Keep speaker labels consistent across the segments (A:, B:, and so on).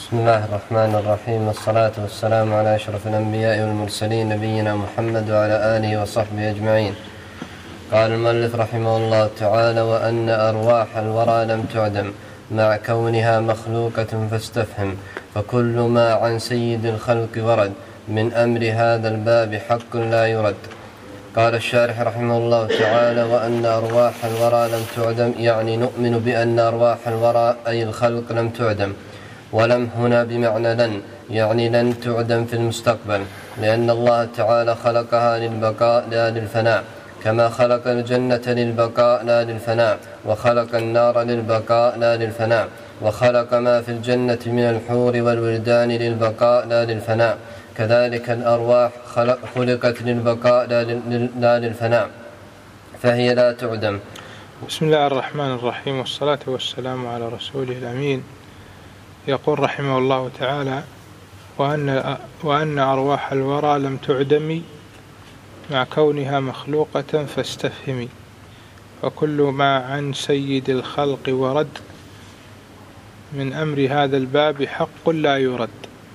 A: بسم الله الرحمن الرحيم، والصلاة والسلام على أشرف الأنبياء والمرسلين نبينا محمد وعلى آله وصحبه أجمعين. قال المؤلف رحمه الله تعالى: وأن أرواح الورى لم تعدم مع كونها مخلوقة فاستفهم، فكل ما عن سيد الخلق ورد من أمر هذا الباب حق لا يرد. قال الشارح رحمه الله تعالى: وأن أرواح الورى لم تعدم، يعني نؤمن بأن أرواح الورى أي الخلق لم تعدم. ولم هنا بمعنى لن، يعني لن تعدم في المستقبل، لأن الله تعالى خلقها للبقاء لا للفناء، كما خلق الجنة للبقاء لا للفناء، وخلق النار للبقاء لا للفناء، وخلق ما في الجنة من الحور والولدان للبقاء لا للفناء. كذلك الأرواح خلقت للبقاء لا للفناء، فهي لا تعدم.
B: بسم الله الرحمن الرحيم، والصلاة والسلام على رسوله الأمين. يقول رحمه الله تعالى: وأن أرواح الورى لم تعدم مع كونها مخلوقة فاستفهمي، وكل ما عن سيد الخلق ورد من أمر هذا الباب حق لا يرد.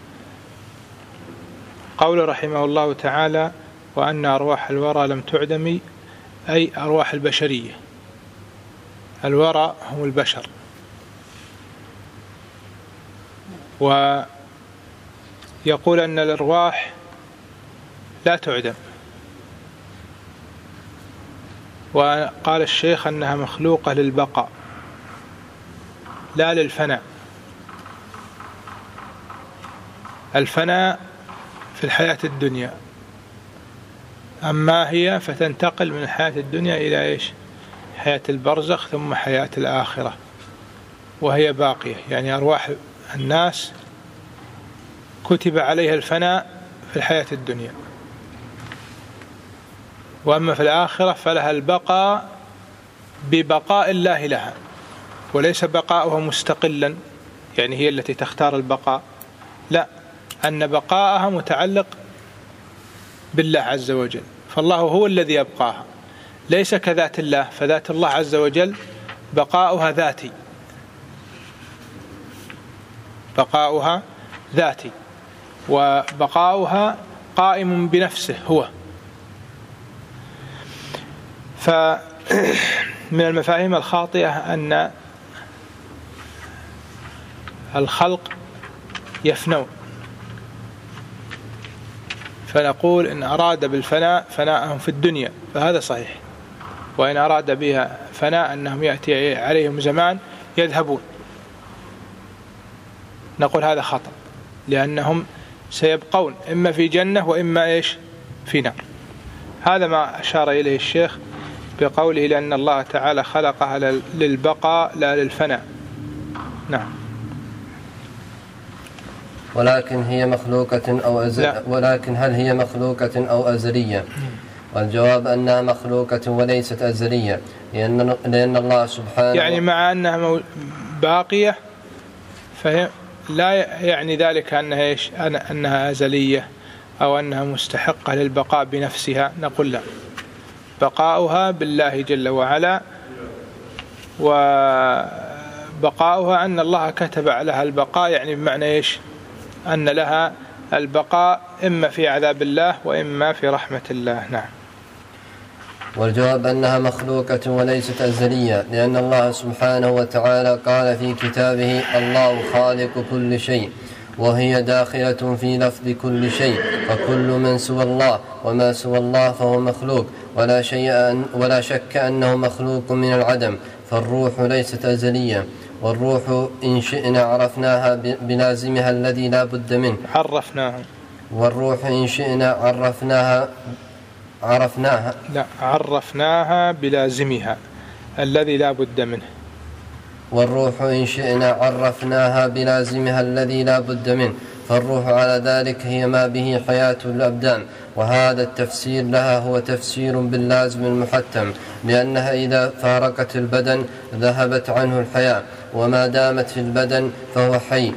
B: قول رحمه الله تعالى: وأن أرواح الورى لم تعدم، أي أرواح البشرية. الورى هم البشر، ويقول أن الأرواح لا تعدم. وقال الشيخ أنها مخلوقة للبقاء لا للفناء. الفناء في الحياة الدنيا، أما هي فتنتقل من الحياة الدنيا إلى إيش؟ حياة البرزخ ثم حياة الآخرة، وهي باقية. يعني أرواح الناس كتب عليها الفناء في الحياة الدنيا، وأما في الآخرة فلها البقاء ببقاء الله لها، وليس بقاؤها مستقلا، يعني هي التي تختار البقاء، لا، أن بقاءها متعلق بالله عز وجل، فالله هو الذي يبقاها، ليس كذات الله. فذات الله عز وجل بقاؤها ذاتي، بقاؤها ذاتي، وبقاؤها قائم بنفسه هو. فمن المفاهيم الخاطئة أن الخلق يفنون، فنقول إن أراد بالفناء فناءهم في الدنيا فهذا صحيح، وإن أراد بها فناء أنهم يأتي عليهم زمان يذهبون، نقول هذا خطأ، لأنهم سيبقون إما في جنة وإما إيش؟ في نار. هذا ما أشار إليه الشيخ بقوله: لأن الله تعالى خلقها للبقاء لا للفناء. نعم.
A: ولكن هي مخلوقة ولكن هل هي مخلوقة أو أزلية؟ والجواب أنها مخلوقة وليست أزلية، لأن الله سبحانه
B: يعني مع أنها باقية فهي لا يعني ذلك أنها إيش؟ أنها أزلية أو أنها مستحقة للبقاء بنفسها. نقول لا، بقاؤها بالله جل وعلا، وبقاؤها أن الله كتب لها البقاء، يعني بمعنى إيش؟ أن لها البقاء إما في عذاب الله وإما في رحمة الله. نعم.
A: والجواب أنها مخلوقة وليست أزلية، لأن الله سبحانه وتعالى قال في كتابه: الله خالق كل شيء، وهي داخلة في لفظ كل شيء، فكل من سوى الله وما سوى الله فهو مخلوق، ولا شك أنه مخلوق من العدم. فالروح ليست أزلية، والروح إن شئنا عرفناها بلازمها الذي لا بد منه، والروح إن شئنا
B: عرفناها بلازمها الذي لا بد منه.
A: والروح إن شئنا عرفناها بلازمها الذي لا بد منه، فالروح على ذلك هي ما به حياة الأبدان، وهذا التفسير لها هو تفسير باللازم المحتم، لأنها إذا فارقت البدن ذهبت عنه الحياة، وما دامت في البدن فهو حي.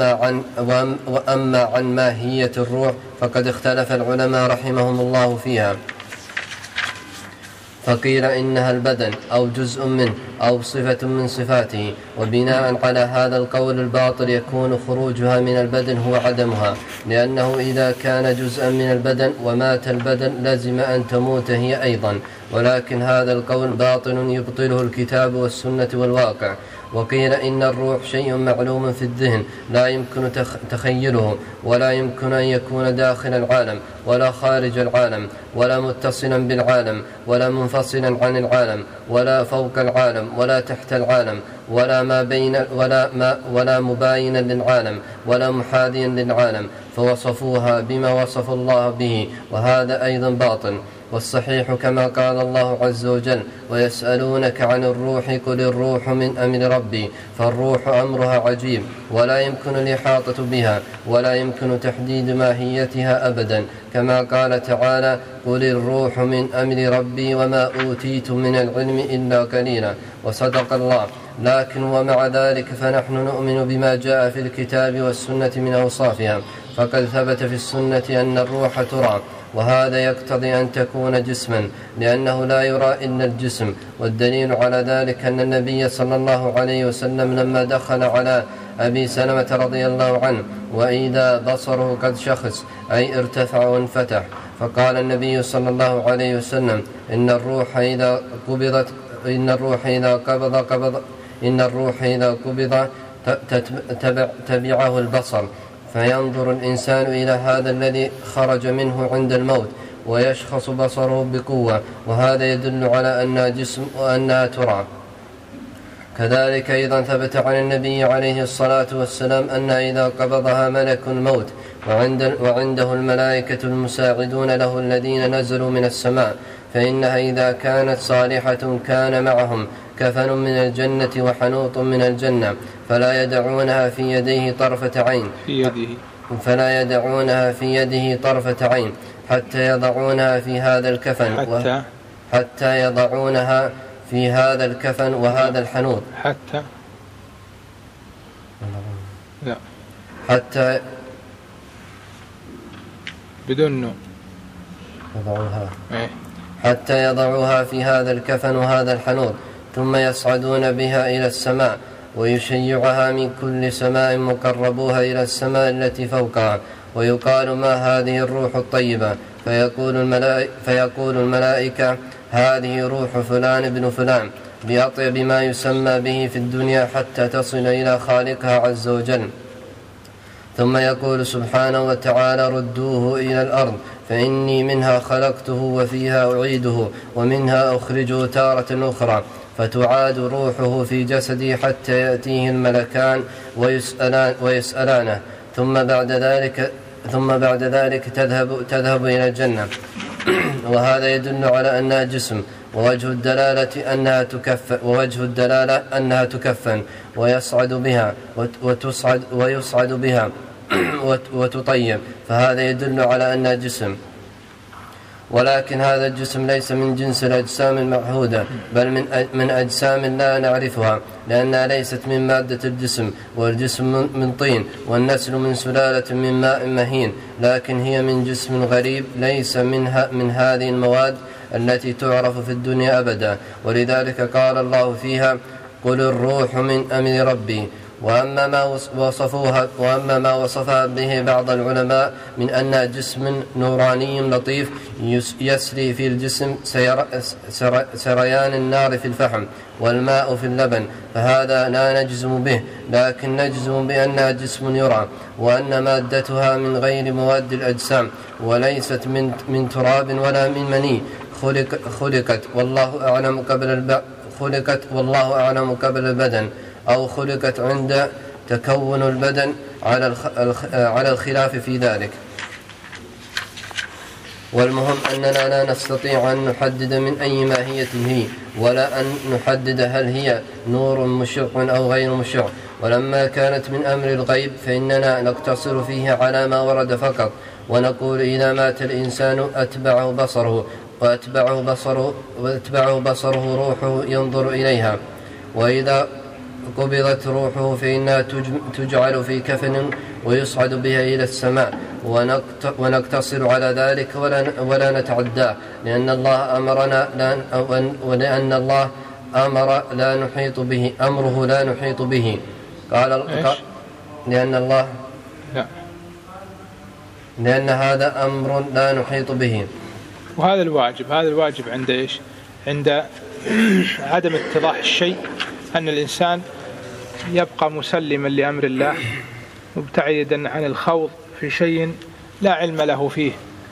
A: وأما عن ماهية الروح فقد اختلف العلماء رحمهم الله فيها، فقيل إنها البدن أو جزء منه أو صفة من صفاته. وبناء على هذا القول الباطل يكون خروجها من البدن هو عدمها، لأنه إذا كان جزءا من البدن ومات البدن لزم أن تموت هي أيضا، ولكن هذا القول باطل يبطله الكتاب والسنة والواقع. وقيل إن الروح شيء معلوم في الذهن لا يمكن تخيله، ولا يمكن أن يكون داخل العالم ولا خارج العالم، ولا متصلا بالعالم ولا منفصلا عن العالم، ولا فوق العالم ولا تحت العالم، ولا مباينا للعالم ولا محاذيا للعالم، فوصفوها بما وصف الله به، وهذا أيضا باطل. والصحيح كما قال الله عز وجل: ويسألونك عن الروح قل الروح من أمر ربي. فالروح أمرها عجيب ولا يمكن الإحاطة بها ولا يمكن تحديد ماهيتها أبدا، كما قال تعالى: قل الروح من أمر ربي وما أوتيت من العلم إلا قليلا. وصدق الله. لكن ومع ذلك فنحن نؤمن بما جاء في الكتاب والسنة من أوصافها، فقد ثبت في السنة أن الروح ترى، وهذا يقتضي أن تكون جسما، لأنه لا يرى إلا الجسم. والدليل على ذلك أن النبي صلى الله عليه وسلم لما دخل على أبي سلمة رضي الله عنه وإذا بصره قد شخص أي ارتفع وانفتح، فقال النبي صلى الله عليه وسلم: إن الروح إذا قبض تبعه البصر، فينظر الإنسان إلى هذا الذي خرج منه عند الموت ويشخص بصره بقوة، وهذا يدل على أنها جسم وأنها ترى. كذلك أيضا ثبت عن النبي عليه الصلاة والسلام أن إذا قبضها ملك الموت وعنده الملائكة المساعدون له الذين نزلوا من السماء، فإنها إذا كانت صالحة كان معهم كفن من الجنة وحنوط من الجنة، فلا يدعونها في يديه طرفة عين حتى يضعونها في هذا الكفن وهذا الحنوط حتى
B: بدون
A: حتى يضعوها في هذا الكفن وهذا الحنوط، ثم يصعدون بها إلى السماء، ويشيعها من كل سماء مقربوها إلى السماء التي فوقها، ويقال: ما هذه الروح الطيبة؟ فيقول الملائكة: هذه روح فلان ابن فلان، بأطيب ما يسمى به في الدنيا حتى تصل إلى خالقها عز وجل. ثم يقول سبحانه وتعالى: ردوه إلى الأرض فإني منها خلقته وفيها أعيده ومنها أخرجه تارة أخرى، فتعاد روحه في جسده حتى يأتيه الملكان ويسألانه، ثم بعد ذلك تذهب إلى الجنة. وهذا يدل على أنها جسم، ووجه الدلالة أنها تكفن ويصعد بها وتطيب، فهذا يدل على أنها جسم. ولكن هذا الجسم ليس من جنس الأجسام المعهودة، بل من أجسام لا نعرفها، لأنها ليست من مادة الجسم، والجسم من طين، والنسل من سلالة من ماء مهين، لكن هي من جسم غريب ليس من هذه المواد التي تعرف في الدنيا أبدا. ولذلك قال الله فيها: قل الروح من أمر ربي. وأما ما وصفها به بعض العلماء من أن جسم نوراني لطيف يسري في الجسم سريان النار في الفحم والماء في اللبن، فهذا لا نجزم به، لكن نجزم بأنها جسم يرى، وأن مادتها من غير مواد الأجسام، وليست من تراب ولا من مني، خلقت والله أعلم قبل البدن، أو خلقت عند تكون البدن على الخلاف في ذلك. والمهم أننا لا نستطيع أن نحدد من أي ماهية هي، ولا أن نحدد هل هي نور مشع أو غير مشع. ولما كانت من أمر الغيب فإننا نقتصر فيه على ما ورد فقط، ونقول: إذا مات الإنسان أتبعه بصره روحه ينظر إليها، قبضت روحه فإنها تجعل في كفن ويصعد بها إلى السماء، ونقتصر على ذلك ولا نتعداه، لأن الله أمرنا ولأن الله أمر لا نحيط به، أمره لا نحيط به. لأن هذا أمر لا نحيط به.
B: وهذا الواجب عند إيش؟ عند عدم اتضاح الشيء، أن الإنسان يبقى مسلما لأمر الله مبتعدا عن الخوض في شيء لا علم له فيه،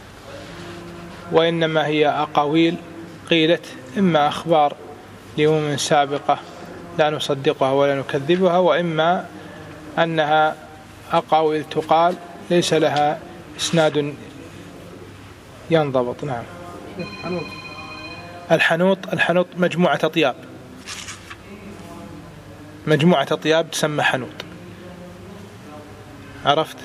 B: وإنما هي أقاويل قيلت، إما أخبار لأمم سابقة لا نصدقها ولا نكذبها، وإما أنها أقاويل تقال ليس لها إسناد ينضبط. نعم. الحنوط مجموعة أطياب تسمى حنوط. عرفت؟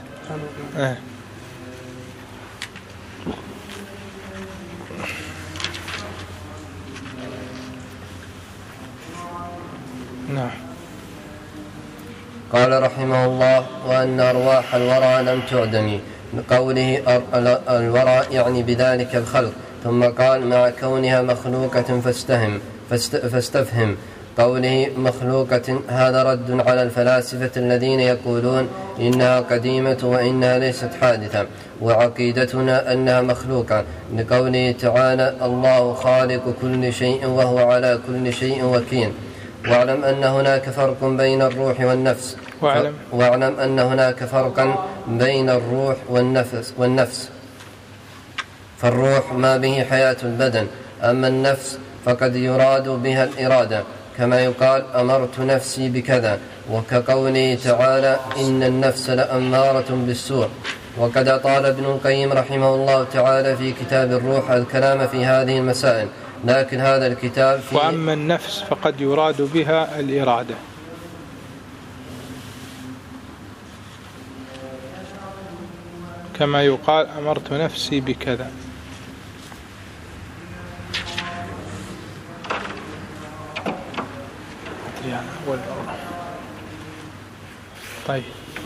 B: نعم.
A: قال رحمه الله: وأن أرواح الورى لم تعدم. بقوله الورى يعني بذلك الخلق. ثم قال: مع كونها مخلوقة فاستفهم. قوله مخلوقة هذا رد على الفلاسفة الذين يقولون إنها قديمة وإنها ليست حادثة، وعقيدتنا أنها مخلوقة، لقوله تعالى: الله خالق كل شيء وهو على كل شيء وكيل. واعلم أن هناك فرق بين الروح والنفس. واعلم أن هناك فرقا بين الروح والنفس. فالروح ما به حياة البدن، أما النفس فقد يراد بها الإرادة، كما يقال: أمرت نفسي بكذا، وكقوله تعالى: إن النفس لأمارة بالسوء. وقد أطال ابن القيم رحمه الله تعالى في كتاب الروح الكلام في هذه المسائل، لكن هذا الكتاب
B: وأما النفس فقد يراد بها الإرادة. كما يقال: أمرت نفسي بكذا. طيب.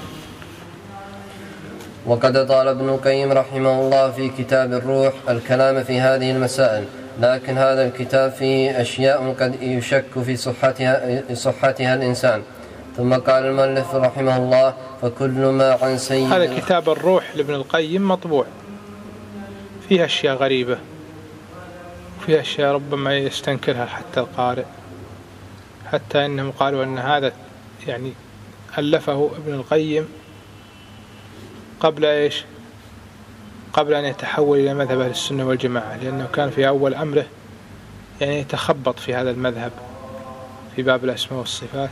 A: وقد طال ابن القيم رحمه الله في كتاب الروح الكلام في هذه المسائل، لكن هذا الكتاب فيه أشياء قد يشك في صحتها الإنسان. ثم قال المؤلف رحمه الله: فكل ما عن سيد.
B: هذا كتاب الروح لابن القيم مطبوع، فيه أشياء غريبة، فيه أشياء ربما يستنكرها حتى القارئ، حتى إنهم قالوا أن هذا يعني ألفه ابن القيم قبل إيش؟ قبل أن يتحول إلى مذهب أهل السنة والجماعة، لأنه كان في أول أمره يعني يتخبط في هذا المذهب في باب الأسماء والصفات،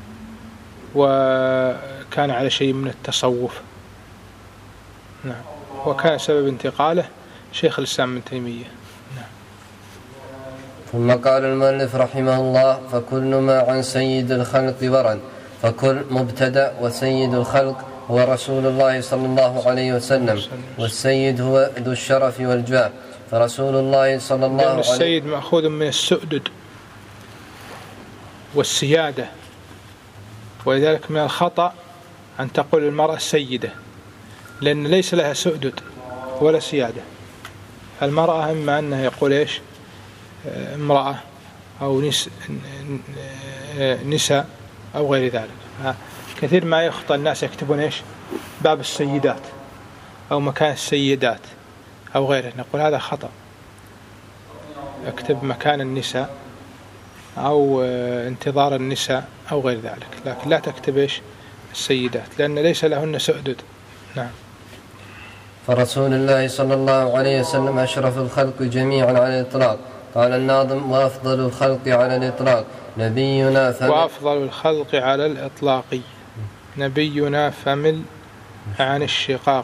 B: وكان على شيء من التصوف. نعم. وكان سبب انتقاله شيخ الإسلام ابن تيمية. نعم.
A: ثم قال المؤلف رحمه الله: فكل ما عن سيد الخلق ورد. فكل مبتدأ، وسيد الخلق هو رسول الله صلى الله عليه وسلم، والسيد هو ذو الشرف والجاه. فرسول الله صلى الله عليه وسلم
B: السيد مأخوذ من السؤدد والسيادة، ولذلك من الخطأ أن تقول المرأة سيدة، لأن ليس لها سؤدد ولا سيادة. المرأة إما أنها يقول إيش؟ امرأة أو نساء أو غير ذلك. كثير ما يخطأ الناس يكتبون إيش؟ باب السيدات أو مكان السيدات أو غيره، نقول هذا خطأ. اكتب مكان النساء أو انتظار النساء أو غير ذلك، لكن لا تكتب إيش؟ السيدات، لأن ليس لهن سؤدد. نعم.
A: فرسول الله صلى الله عليه وسلم أشرف الخلق جميعا على الإطلاق. قال الناظم: وأفضل الخلق على الإطلاق نبينا فمل.
B: وأفضل الخلق على الإطلاق نبينا فمل عن الشقاق.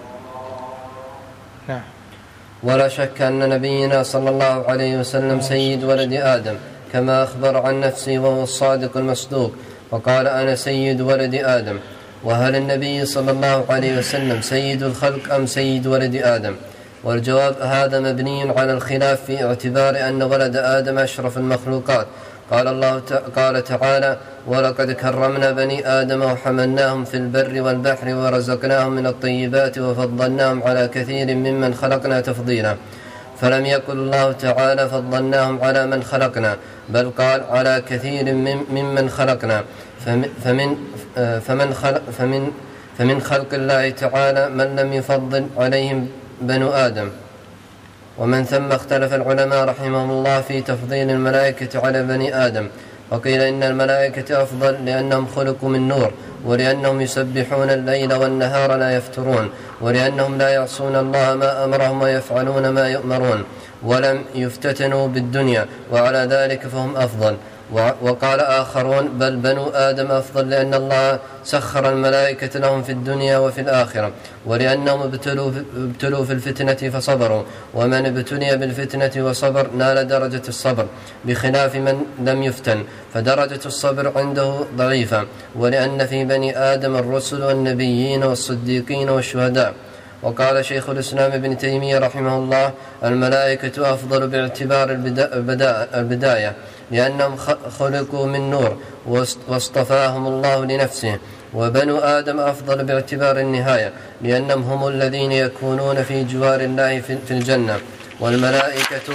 B: نعم.
A: ولا شك أن نبينا صلى الله عليه وسلم سيد ولد آدم، كما أخبر عن نفسه وهو الصادق المصدوق، وقال: أنا سيد ولد آدم. وهل النبي صلى الله عليه وسلم سيد الخلق أم سيد ولد آدم؟ والجواب هذا مبني على الخلاف في اعتبار أن ولد آدم أشرف المخلوقات، قال تعالى: ولقد كرمنا بني آدم وحملناهم في البر والبحر ورزقناهم من الطيبات وفضلناهم على كثير ممن خلقنا تفضيلا. فلم يقل الله تعالى فضلناهم على من خلقنا، بل قال على كثير ممن خلقنا. فمن خلق الله تعالى من لم يفضل عليهم بنو آدم. ومن ثم اختلف العلماء رحمهم الله في تفضيل الملائكة على بني آدم، وقيل إن الملائكة أفضل لأنهم خلقوا من نور، ولأنهم يسبحون الليل والنهار لا يفترون، ولأنهم لا يعصون الله ما أمرهم ويفعلون ما يؤمرون، ولم يفتتنوا بالدنيا، وعلى ذلك فهم أفضل. وقال آخرون: بل بنو آدم أفضل لأن الله سخر الملائكة لهم في الدنيا وفي الآخرة، ولأنهم ابتلوا في الفتنة فصبروا، ومن ابتلي بالفتنة وصبر نال درجة الصبر، بخلاف من لم يفتن فدرجة الصبر عنده ضعيفة. ولأن في بني آدم الرسل والنبيين والصديقين والشهداء. وقال شيخ الإسلام ابن تيمية رحمه الله: الملائكة أفضل باعتبار البداية، لأنهم خلقوا من نور واصطفاهم الله لنفسه. وبنو آدم أفضل باعتبار النهاية، لأنهم هم الذين يكونون في جوار الله في الجنة، والملائكة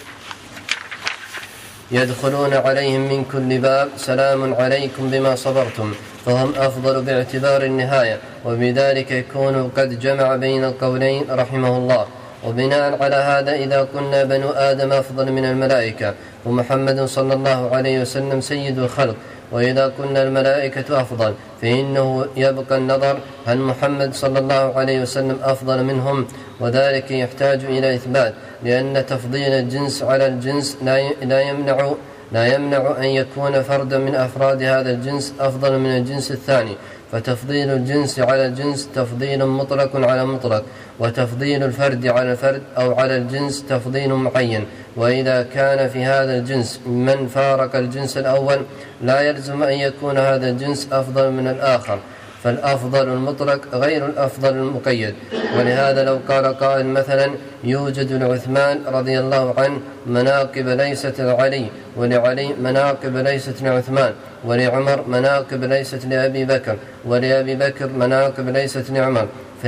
A: يدخلون عليهم من كل باب: سلام عليكم بما صبرتم. فهم أفضل باعتبار النهاية، وبذلك يكون قد جمع بين القولين رحمه الله. وبناء على هذا إذا قلنا بنو آدم أفضل من الملائكة ومحمد صلى الله عليه وسلم سيد الخلق، وإذا قلنا الملائكة أفضل فإنه يبقى النظر هل محمد صلى الله عليه وسلم أفضل منهم، وذلك يحتاج إلى إثبات، لأن تفضيل الجنس على الجنس لا يمنع أن يكون فردا من أفراد هذا الجنس أفضل من الجنس الثاني. فتفضيل الجنس على الجنس تفضيل مطلق على مطلق، وتفضيل الفرد على الفرد أو على الجنس تفضيل معين. وإذا كان في هذا الجنس من فارق الجنس الأول لا يلزم أن يكون هذا الجنس أفضل من الآخر، فالأفضل المطلق غير الأفضل المقيد. ولهذا لو قال قائل مثلا: يوجد لعثمان رضي الله عنه مناقب ليست لعلي، ولعلي مناقب ليست لعثمان، ولعمر مناقب ليست لأبي بكر، ولأبي بكر مناقب ليست لعمر،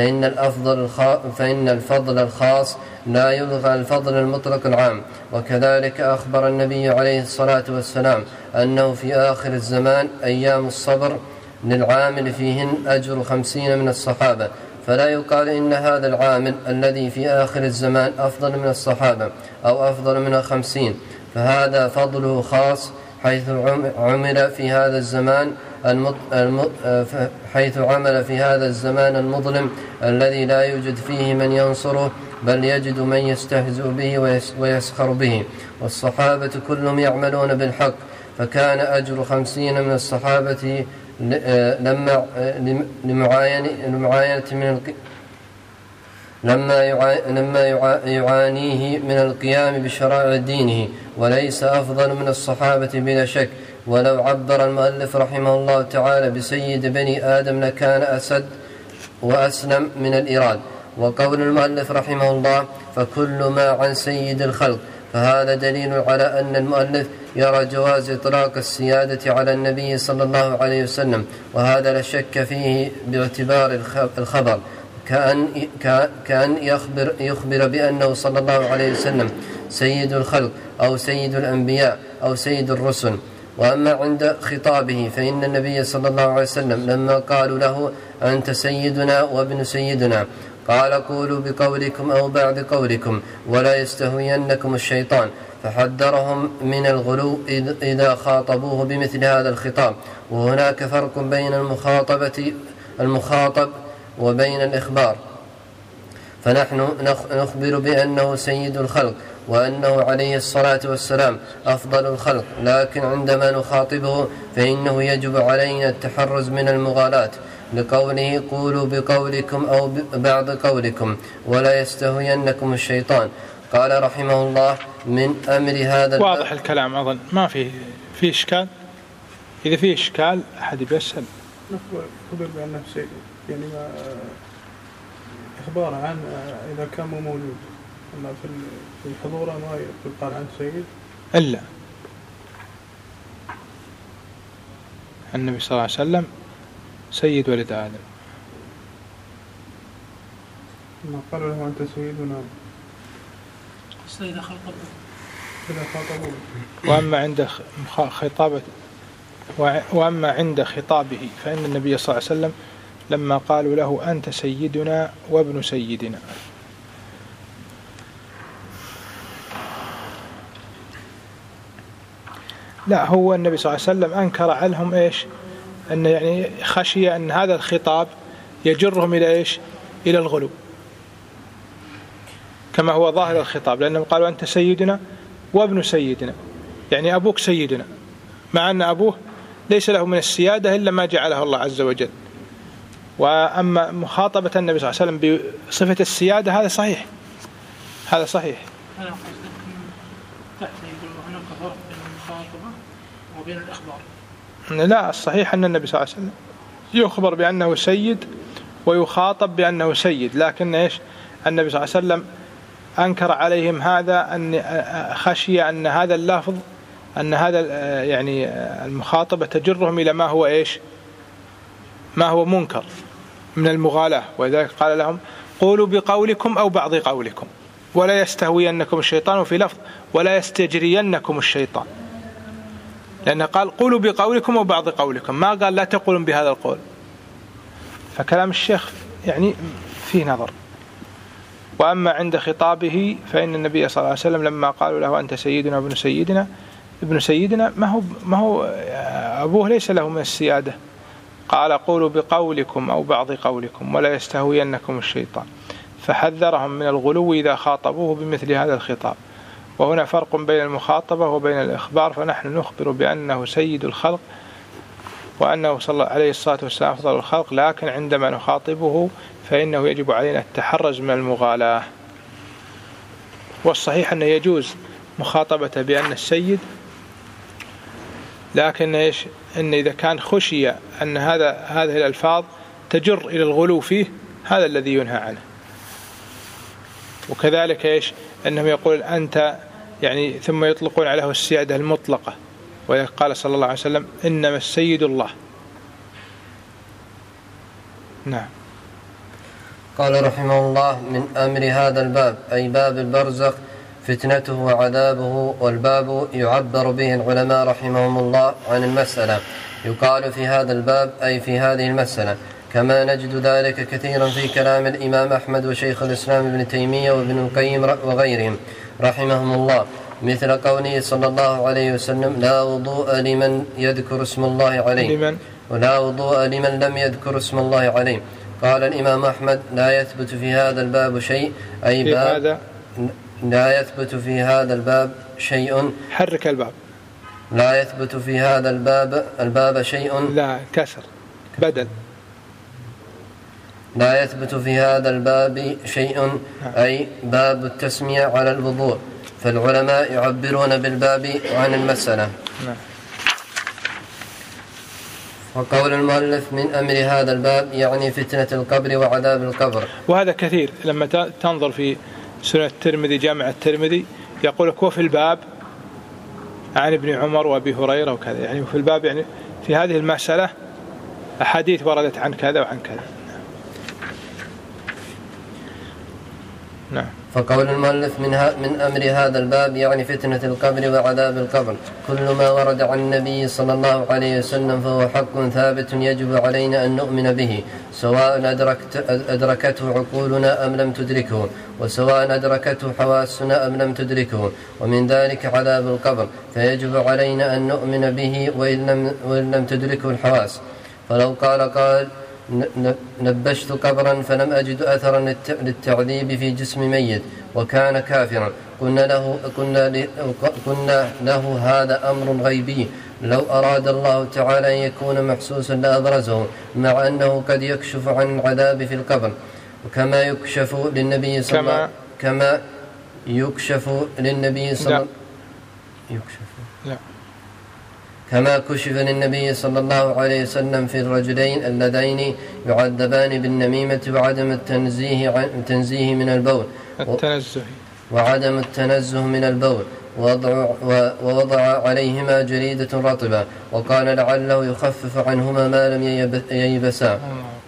A: فإن الفضل الخاص لا يلغى الفضل المطلق العام. وكذلك أخبر النبي عليه الصلاة والسلام أنه في آخر الزمان أيام الصبر للعامل فيهن أجر 50 من الصحابة، فلا يقال إن هذا العامل الذي في آخر الزمان أفضل من الصحابة أو أفضل من 50، فهذا فضله خاص حيث عمل في هذا الزمان المظلم الذي لا يوجد فيه من ينصره، بل يجد من يستهزئ به ويسخر به، والصحابة كلهم يعملون بالحق. فكان أجر 50 من الصحابة لما يعانيه من القيام بشرائع دينه، وليس أفضل من الصحابة بلا شك. ولو عبر المؤلف رحمه الله تعالى بسيد بني آدم لكان أسد وأسلم من الإراد. وقول المؤلف رحمه الله: فكل ما عن سيد الخلق، فهذا دليل على أن المؤلف يرى جواز إطلاق السيادة على النبي صلى الله عليه وسلم، وهذا لا شك فيه باعتبار الخبر، كأن يخبر بأنه صلى الله عليه وسلم سيد الخلق أو سيد الأنبياء أو سيد الرسل. وأما عند خطابه فإن النبي صلى الله عليه وسلم لما قالوا له: أنت سيدنا وابن سيدنا، قال: قولوا بقولكم أو بعد قولكم ولا يستهوينكم الشيطان، فحذرهم من الغلو إذا خاطبوه بمثل هذا الخطاب. وهناك فرق بين المخاطب وبين الإخبار، فنحن نخبر بأنه سيد الخلق وأنه عليه الصلاة والسلام أفضل الخلق، لكن عندما نخاطبه فإنه يجب علينا التحرز من المغالاة، لقوله: قولوا بقولكم أو بعض قولكم ولا يستهوينكم الشيطان. قال رحمه الله: من أمر هذا
B: واضح الكلام، أظن ما في إشكال. إذا في إشكال أحد بيسأل.
C: نخبر بأنه سيد، يعني ما إخبار عن إذا كان موجود، أما في حضوره ما يقال عن سيد
B: إلا النبي صلى الله عليه وسلم سيد ولد آدم.
C: ما قالوا له أنت سيدنا
D: سيد خلق
B: وأما عند خطابه فإن النبي صلى الله عليه وسلم لما قالوا له أنت سيدنا وابن سيدنا. لا، هو النبي صلى الله عليه وسلم أنكر عنهم إيش؟ أن يعني خشي أن هذا الخطاب يجرهم إلى إيش؟ إلى الغلو، كما هو ظاهر الخطاب، لأنهم قالوا أنت سيدنا وابن سيدنا، يعني أبوك سيدنا، مع أن أبوه ليس له من السيادة إلا ما جعله الله عز وجل. وأما مخاطبة النبي صلى الله عليه وسلم بصفة السيادة هذا صحيح، هذا صحيح.
D: أنا قصدك تحت يقول هناك فرق بين المخاطبة وبين الإخبار.
B: لا، الصحيح أن النبي صلى الله عليه وسلم يخبر بأنه سيد ويخاطب بأنه سيد، لكن إيش؟ النبي صلى الله عليه وسلم أنكر عليهم هذا، أن خشي أن هذا اللفظ، أن هذا يعني المخاطبة تجرهم إلى ما هو إيش؟ ما هو منكر من المغالاة. ولذلك قال لهم قولوا بقولكم أو بعض قولكم ولا يستهوينكم الشيطان، وفي لفظ ولا يستجرينكم الشيطان، لأنه قال قولوا بقولكم أو بعض قولكم، ما قال لا تقولون بهذا القول. فكلام الشيخ يعني فيه نظر. وأما عند خطابه فإن النبي صلى الله عليه وسلم لما قالوا له أنت سيدنا ابن سيدنا ما هو أبوه ليس له من السيادة، قال قولوا بقولكم أو بعض قولكم ولا يستهوينكم الشيطان، فحذرهم من الغلو إذا خاطبوه بمثل هذا الخطاب. وهنا فرق بين المخاطبة وبين الإخبار، فنحن نخبر بأنه سيد الخلق وأنه صلى الله عليه الصلاة والسلام أفضل الخلق، لكن عندما نخاطبه فإنه يجب علينا التحرز من المغالاة. والصحيح أنه يجوز مخاطبة بأن السيد، لكن إيش؟ أن إذا كان خشي أن هذه الألفاظ تجر إلى الغلو فيه، هذا الذي ينهى عنه. وكذلك إيش؟ أنهم يقول أنت يعني، ثم يطلقون عليه السيادة المطلقة، وقال صلى الله عليه وسلم إنما السيد الله. نعم.
A: قال رحمه الله من أمر هذا الباب أي باب البرزخ فتنته وعذابه. والباب يعبر به العلماء رحمهم الله عن المسألة، يقال في هذا الباب أي في هذه المسألة، كما نجد ذلك كثيرا في كلام الإمام أحمد وشيخ الإسلام ابن تيمية وابن القيم وغيرهم رحمهم الله، مثل قوله صلى الله عليه وسلم لا وضوء لمن يذكر اسم الله عليه، ولا وضوء لمن لم يذكر اسم الله عليه. قال الإمام أحمد لا يثبت في هذا الباب شيء، أي باب لا يثبت في هذا الباب شيء.
B: حرك الباب.
A: لا يثبت في هذا الباب شيء.
B: لا، كسر بدل.
A: لا يثبت في هذا الباب شيء أي باب التسمية على الوضوء، فالعلماء يعبرون بالباب عن المسألة. وقول المؤلف من أمر هذا الباب يعني فتنة القبر وعذاب القبر.
B: وهذا كثير لما تنظر في سنة الترمذي، جامع الترمذي، يقول لك وفي الباب عن ابن عمر وأبي هريرة وكذا، يعني في الباب يعني في هذه المسألة أحاديث وردت عن كذا وعن كذا. نعم.
A: فقول المؤلف من أمر هذا الباب يعني فتنة القبر وعذاب القبر، كل ما ورد عن النبي صلى الله عليه وسلم فهو حق ثابت يجب علينا أن نؤمن به، سواء أدركته عقولنا أم لم تدركه، وسواء أدركته حواسنا أم لم تدركه، ومن ذلك عذاب القبر، فيجب علينا أن نؤمن به وإن لم تدركه الحواس. فلو قال نبشت قبرا فلم أجد أثرا للتعذيب في جسم ميت وكان كافرا، قلنا له هذا أمر غيبي، لو أراد الله تعالى أن يكون محسوسا لأبرزه، مع أنه قد يكشف عن العذاب في القبر، وكما يكشف للنبي صلى الله كما يكشف للنبي صلى كما كشف للنبي صلى الله عليه وسلم في الرجلين اللذين يعذبان بالنميمة وعدم التنزيه من البول وعدم التنزه من البول، ووضع عليهما جريدة رطبة، وقال لعله يخفف عنهما ما لم ييبسا.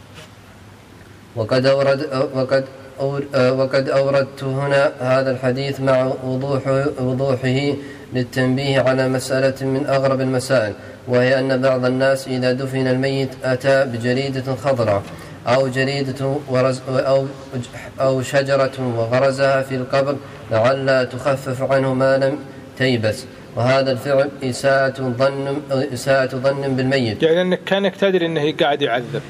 A: وقد أوردت هنا هذا الحديث مع وضوحه للتنبيه على مسألة من أغرب المسائل، وهي أن بعض الناس إذا دفن الميت أتى بجريدة خضراء أو جريدة أو شجرة وغرزها في القبر لعل تخفف عنه ما لم تيبس، وهذا الفعل إساءة ظن بالميت،
B: يعني أنك كانك تدري أنه قاعد يعذب.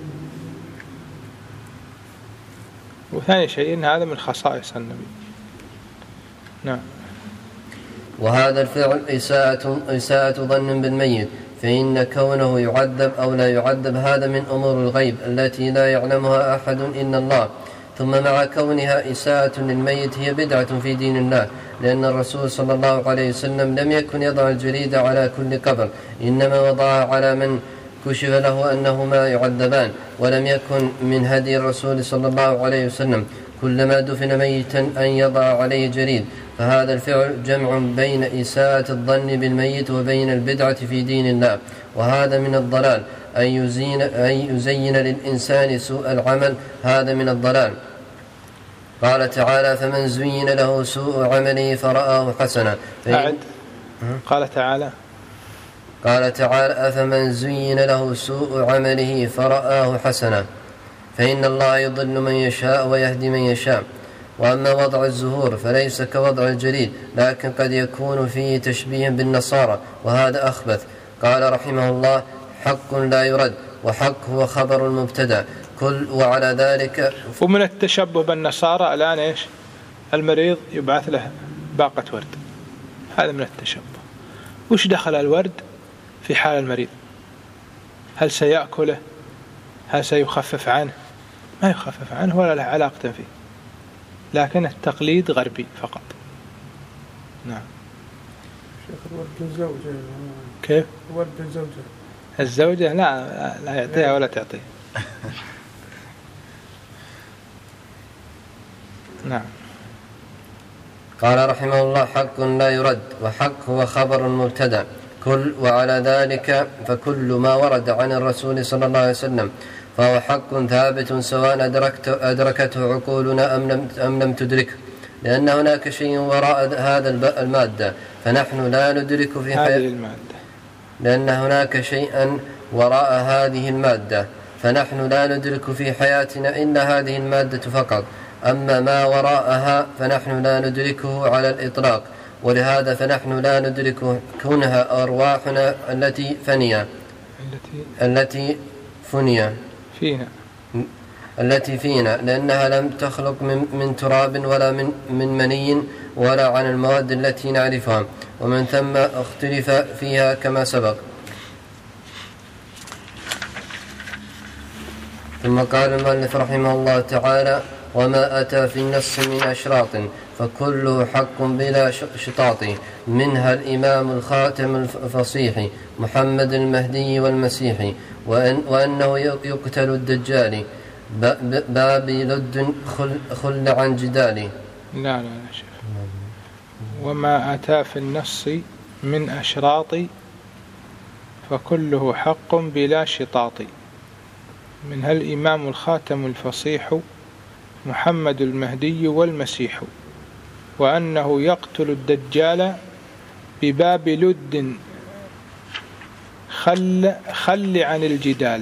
B: وثاني شيء إن هذا من خصائص النبي. نعم.
A: وهذا الفعل إساءة ظن بالميت، فإن كونه يعذب أو لا يعذب هذا من أمور الغيب التي لا يعلمها أحد إلا الله. ثم مع كونها إساءة للميت هي بدعة في دين الله، لأن الرسول صلى الله عليه وسلم لم يكن يضع الجريد على كل قبر، إنما وضعها على من كشف له أنهما يعذبان. ولم يكن من هدي الرسول صلى الله عليه وسلم كلما دفن ميتا أن يضع عليه جريد، فهذا الفعل جمع بين إساءة الظن بالميت وبين البدعة في دين الله. وهذا من الضلال، أن يزين للإنسان سوء العمل، هذا من الضلال. قال تعالى: فمن زين له سوء عمله فرآه حسنا. قال تعالى: أفمن زين له سوء عمله فرآه حسنا، فإن الله يضل من يشاء ويهدي من يشاء. وأما وضع الزهور فليس كوضع الجريد، لكن قد يكون فيه تشبيه بالنصارى، وهذا أخبث. قال رحمه الله: حق لا يرد، وحق هو خبر المبتدأ كل، وعلى ذلك.
B: ومن التشبه بالنصارى الآن إيش؟ المريض يبعث له باقة ورد، هذا من التشبه. وش دخل الورد في حال المريض؟ هل سيأكله؟ هل سيخفف عنه؟ ما يخفف عنه ولا له علاقة فيه، لكن التقليد غربي فقط. نعم.
C: شيخ الورد للزوجة.
B: كيف؟
C: ورد للزوجة.
B: الزوجة لا يعطيها ولا تعطيه. نعم.
A: قال رحمه الله: حق لا يرد، وحق هو خبر مبتدأ كل، وعلى ذلك فكل ما ورد عن الرسول صلى الله عليه وسلم فهو حق ثابت، سواء أدركته عقولنا أم لم تدركه، لأن هناك شيء وراء هذا المادة فنحن لا ندرك في حياتنا، لأن هناك شيئا وراء هذه المادة فنحن لا ندرك في حياتنا إلا هذه المادة فقط، أما ما وراءها فنحن لا ندركه على الإطلاق. ولهذا فنحن لا ندرك كونها أرواحنا التي فينا لأنها لم تخلق من تراب ولا من مني ولا عن المواد التي نعرفها، ومن ثم اختلف فيها كما سبق. ثم قال المؤلف رحمه الله تعالى: وما أتى في النص من أشراط فكله حق بلا شطاط، منها الإمام الخاتم الفصيح محمد المهدي والمسيح، وأنه يقتل الدجال باب لد خل عن جدال.
B: لا شيخ. وما أتى في النص من أشراط فكله حق بلا شطاط، منها الإمام الخاتم الفصيح محمد المهدي والمسيح، وأنه يقتل الدجال بباب لد خل عن الجدال.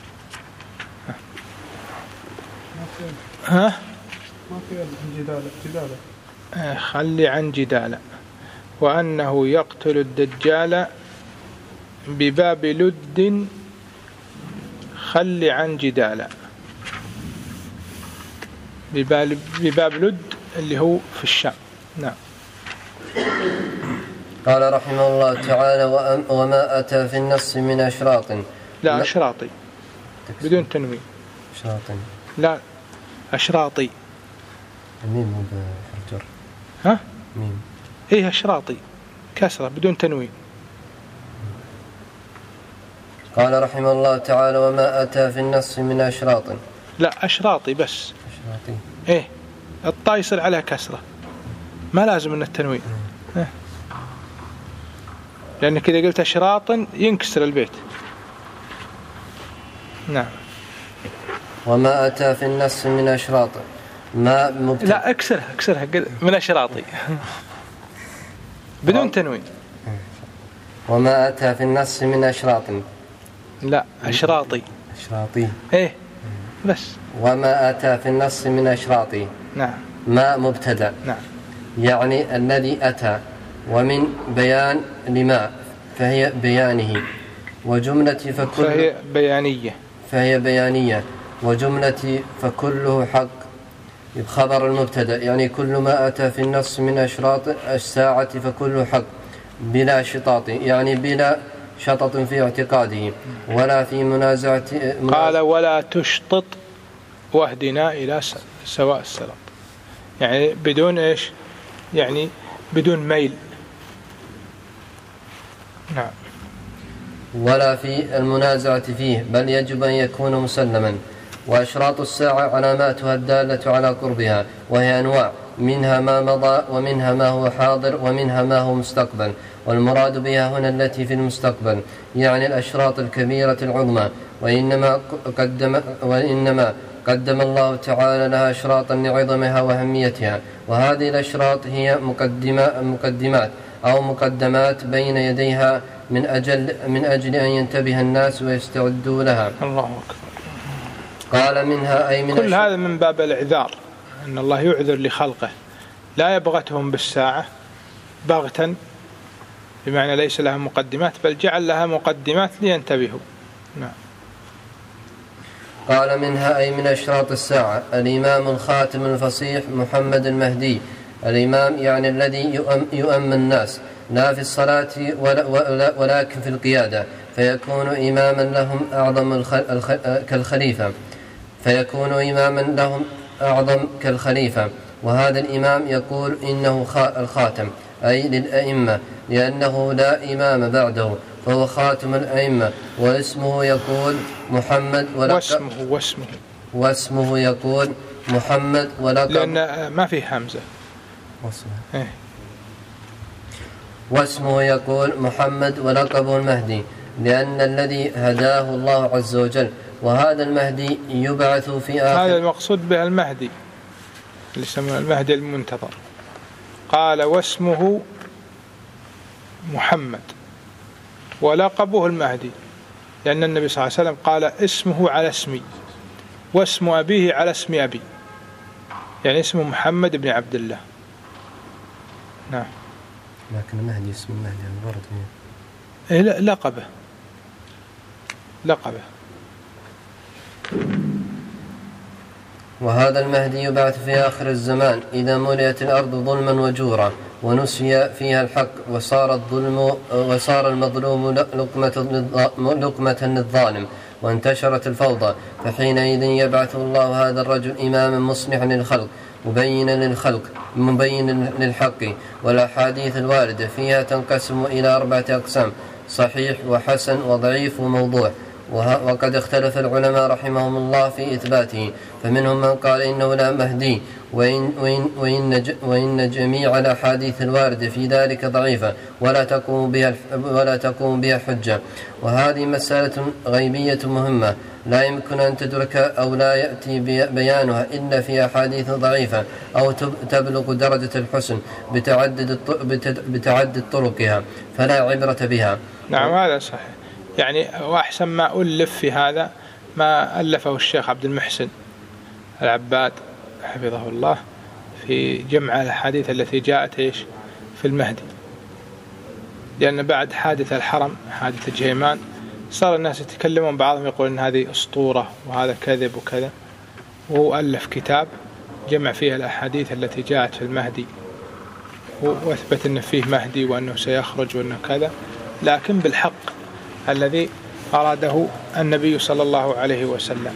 C: ما في الجدال
B: خل عن جدال، وأنه يقتل الدجال بباب لد خل عن جدال. بباب لد اللي هو في الشام. نعم.
A: قال رحمه الله تعالى: وما أتى في النص من أشراط.
B: لا أشراطي بدون تنوين.
A: أشراطي.
B: لا أشراطي.
A: الميم مو بحرف جر.
B: ها؟
A: ميم.
B: إيه أشراطي كسرة بدون تنوين.
A: قال رحمه الله تعالى: وما أتى في النص من أشراط.
B: لا أشراطي بس.
A: أشراطي.
B: إيه الطاء يصير عليها كسرة، ما لازم من التنوين. لأنك إذا قلت أشراط ينكسر البيت. نعم.
A: وما أتى في النص من أشراط ما مبتدأ.
B: لا اكسرها من أشراطي بدون تنوين.
A: وما أتى في النص من أشراط.
B: لا أشراطي. إيه بس.
A: وما أتى في النص من أشراطي.
B: نعم.
A: ما مبتدأ.
B: نعم.
A: يعني الذي أتى، ومن بيان لما فهي بيانه، وجملة فهي بيانية وجملة فكله حق خبر المبتدأ، يعني كل ما أتى في النص من أشراط الساعة فكله حق بلا شطاط، يعني بلا شطط في اعتقاده ولا في منازعة.
B: قال ولا تشطط واهدنا إلى سواء الصراط، يعني بدون إيش؟ يعني بدون ميل. نعم.
A: ولا في المنازعة فيه، بل يجب أن يكون مسلما. وأشراط الساعة علاماتها الدالة على قربها، وهي أنواع، منها ما مضى ومنها ما هو حاضر ومنها ما هو مستقبل، والمراد بها هنا التي في المستقبل، يعني الأشراط الكبيرة العظمى. وإنما قدم الله تعالى لها أشراطا لعظمها وأهميتها، وهذه الأشراط هي مقدمات أو مقدمات بين يديها من أجل أن ينتبه الناس ويستعدوا لها.
B: الله أكبر.
A: قال منها أي من
B: كل هذا من باب الإعذار، أن الله يعذر لخلقه، لا يبغتهم بالساعة بغتا، بمعنى ليس لها مقدمات، بل جعل لها مقدمات لينتبهوا. نعم.
A: قال منها أي من أشراط الساعة الإمام الخاتم الفصيح محمد المهدي. الإمام يعني الذي يؤم الناس، لا في الصلاة ولكن في القيادة، فيكون إماما لهم كالخليفة. وهذا الإمام يقول إنه الخاتم، أي للأئمة، لأنه لا إمام بعده، فهو خاتم الأئمة. واسمه يقول محمد واسمه يقول محمد ولقب،
B: لأن ما فيه همزة.
A: واسمه يقول محمد ولقبه المهدي، لأن الذي هداه الله عز وجل. وهذا المهدي يبعث في آخر.
B: هذا المقصود به المهدي اللي يسمونه المهدي المنتظر. قال واسمه محمد ولقبه المهدي، لأن النبي صلى الله عليه وسلم قال اسمه على اسمي واسم أبيه على اسم أبي، يعني اسمه محمد بن عبد الله. نعم.
A: لكن المهدي اسم المهدي الورد
B: فيه. لا لقبه.
A: وهذا المهدي يبعث في آخر الزمان إذا ملئت الأرض ظلما وجورا ونسي فيها الحق وصار المظلوم لقمة للظالم وانتشرت الفوضى، فحينئذ يبعث الله هذا الرجل إماما مصلحا للخلق مبين للحق. والأحاديث الواردة فيها تنقسم إلى 4 أقسام: صحيح وحسن وضعيف وموضوع. وقد اختلف العلماء رحمهم الله في إثباته، فمنهم من قال إنه لا مهدي، وإن جميع الأحاديث الواردة في ذلك ضعيفة ولا تقوم بها حجة. وهذه مسألة غيبية مهمة لا يمكن أن تدرك أو لا يأتي بيانها إلا في أحاديث ضعيفة أو تبلغ درجة الحسن بتعدد طرقها فلا عبرة بها.
B: نعم هذا صحيح. يعني وأحسن ما ألف في هذا ما ألفه الشيخ عبد المحسن العباد حفظه الله في جمع الحديث التي جاءت في المهدي، لأن بعد حادث الحرم حادث جهيمان صار الناس يتكلمون، بعضهم يقول إن هذه أسطورة وهذا كذب وكذا، وهو ألف كتاب جمع فيها الأحاديث التي جاءت في المهدي وأثبت أن فيه مهدي وأنه سيخرج وأنه كذا، لكن بالحق الذي أراده النبي صلى الله عليه وسلم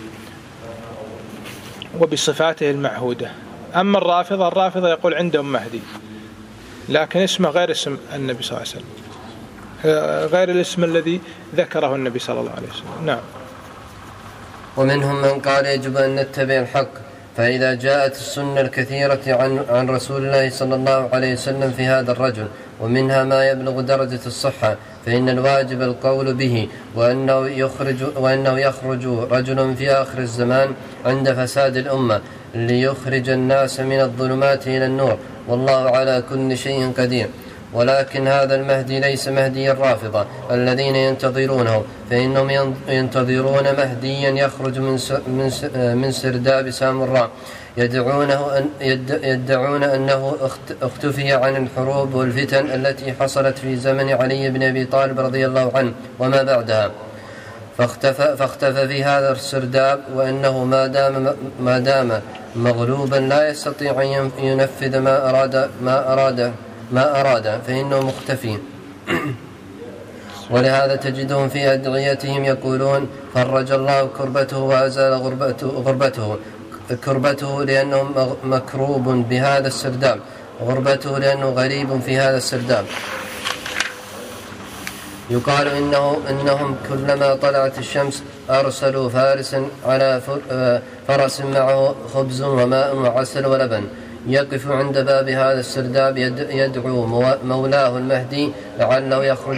B: وبصفاته المعهودة. أما الرافضة يقول عندهم مهدي لكن اسمه غير اسم النبي صلى الله عليه وسلم، غير الاسم الذي ذكره النبي صلى الله عليه وسلم. نعم.
A: ومنهم من قال يجب أن نتبع الحق، فإذا جاءت السنة الكثيرة عن رسول الله صلى الله عليه وسلم في هذا الرجل ومنها ما يبلغ درجة الصحة، فإن الواجب القول به، وأنه يخرج رجل في آخر الزمان عند فساد الأمة ليخرج الناس من الظلمات إلى النور، والله على كل شيء قدير. ولكن هذا المهدي ليس مهدي الرافضة الذين ينتظرونه، فإنهم ينتظرون مهديا يخرج من سرداب سامراء، يدعون أنه اختفي عن الحروب والفتن التي حصلت في زمن علي بن أبي طالب رضي الله عنه وما بعدها، فاختفى في هذا السرداب، وأنه ما دام مغلوبا لا يستطيع أن ينفذ ما أراد فإنه مختفي. ولهذا تجدهم في أدعيتهم يقولون فرج الله كربته وأزال كربته لأنه مكروب بهذا السرداب، غربته لأنه غريب في هذا السرداب. يقال إنهم كلما طلعت الشمس أرسلوا فارسا على فرس معه خبز وماء وعسل ولبن، يقف عند باب هذا السرداب يدعو مولاه المهدي لعله يخرج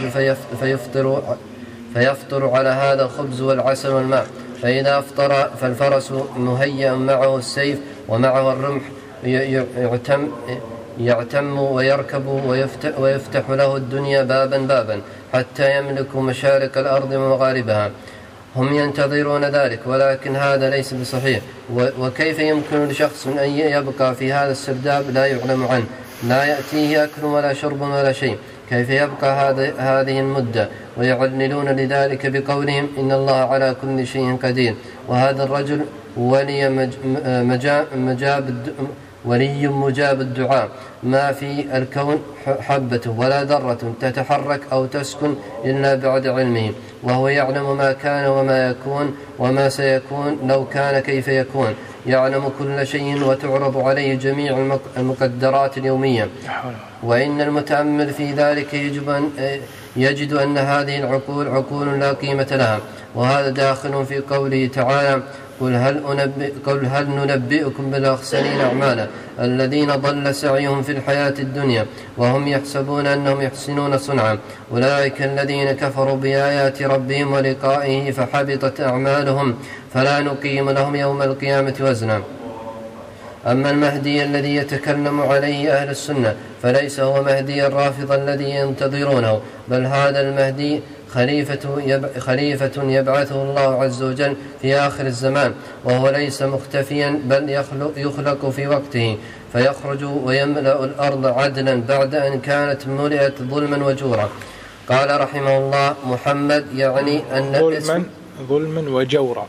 A: فيفطر على هذا الخبز والعسل والماء، فإذا أفطر فالفرس مهيأ معه السيف ومعه الرمح يعتم ويركب ويفتح له الدنيا بابا حتى يملك مشارق الأرض ومغاربها. هم ينتظرون ذلك، ولكن هذا ليس بصحيح. وكيف يمكن لشخص أن يبقى في هذا السرداب لا يعلم عنه، لا يأتيه أكل ولا شرب ولا شيء؟ كيف يبقى هذه المدة؟ ويعللون لذلك بقولهم إن الله على كل شيء قدير. وهذا الرجل ولي مجاب الدعاء، ما في الكون حبة ولا ذرة تتحرك أو تسكن إلا بعد علمه، وهو يعلم ما كان وما يكون وما سيكون لو كان كيف يكون، يعلم كل شيء وتعرض عليه جميع المقدرات اليومية. وإن المتأمل في ذلك يجد أن هذه العقول عقول لا قيمة لها، وهذا داخل في قوله تعالى قل هل ننبئكم بالأخسرين أعمالا الذين ضل سعيهم في الحياة الدنيا وهم يحسبون أنهم يحسنون صنعا، أولئك الذين كفروا بآيات ربهم ولقائه فحبطت أعمالهم فلا نقيم لهم يوم القيامة وزنا. أما المهدي الذي يتكلم عليه أهل السنة فليس هو مهدي الرافضة الذي ينتظرونه، بل هذا المهدي خليفة يبعثه الله عز وجل في آخر الزمان، وهو ليس مختفيا بل يخلق في وقته، فيخرج ويملأ الأرض عدلا بعد أن كانت ملئت ظلما وجورا. قال رحمه الله محمد يعني أن
B: ظلما وجورا،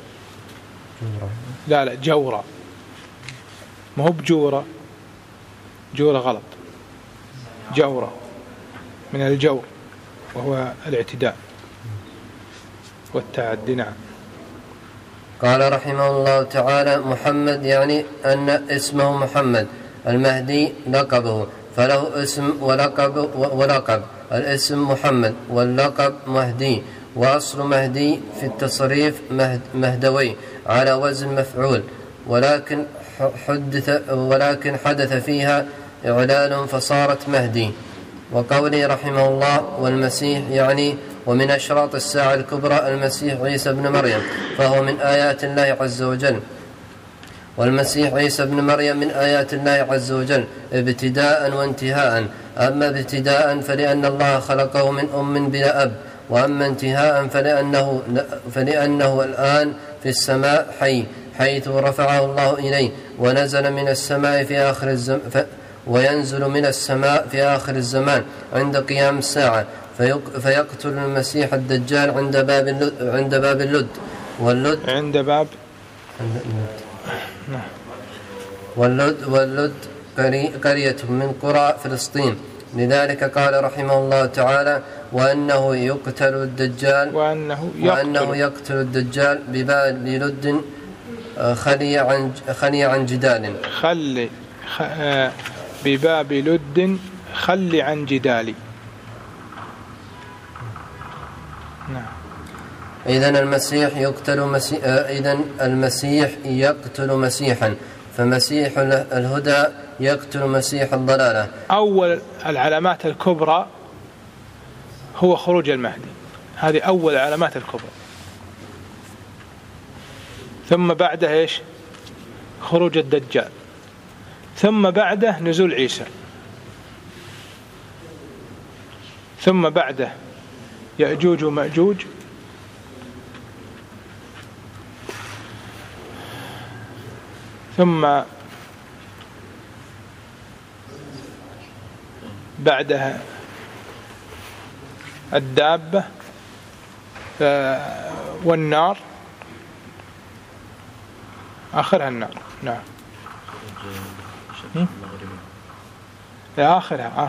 B: لا جورا، ما هو بجورا، جورا غلط، جورا من الجور وهو الاعتداء والتعدي. نعم.
A: قال رحمه الله تعالى محمد يعني أن اسمه محمد، المهدي لقبه، فله اسم ولقب. الاسم محمد واللقب مهدي، وأصل مهدي في التصريف مهدوي على وزن مفعول، ولكن حدث فيها إعلان فصارت مهدي. وقوله رحمه الله والمسيح يعني ومن أشراط الساعة الكبرى المسيح عيسى بن مريم، فهو من آيات الله عز وجل. والمسيح عيسى بن مريم من آيات الله عز وجل ابتداء وانتهاء. أما ابتداء فلأن الله خلقه من أم بلا أب، وأما انتهاء فلأنه الآن في السماء حي، حيث رفعه الله إليه ونزل من السماء في آخر الزمان، وينزل من السماء في آخر الزمان عند قيام الساعة، فيقتل المسيح الدجال عند باب اللد. واللد قرية من قرى فلسطين. لذلك قال رحمه الله تعالى وأنه يقتل الدجال بباب لد خلي عن جدال.
B: بباب لد خل عن جدالي. نعم.
A: إذن المسيح يقتل مسيحا، فمسيح الهدى يقتل مسيح الضلالة.
B: أول العلامات الكبرى هو خروج المهدي، هذه أول العلامات الكبرى. ثم بعده إيش؟ خروج الدجال. ثم بعده نزول عيسى. ثم بعده يأجوج ومأجوج. ثم بعدها الدابة والنار، آخرها النار. نعم، آخرها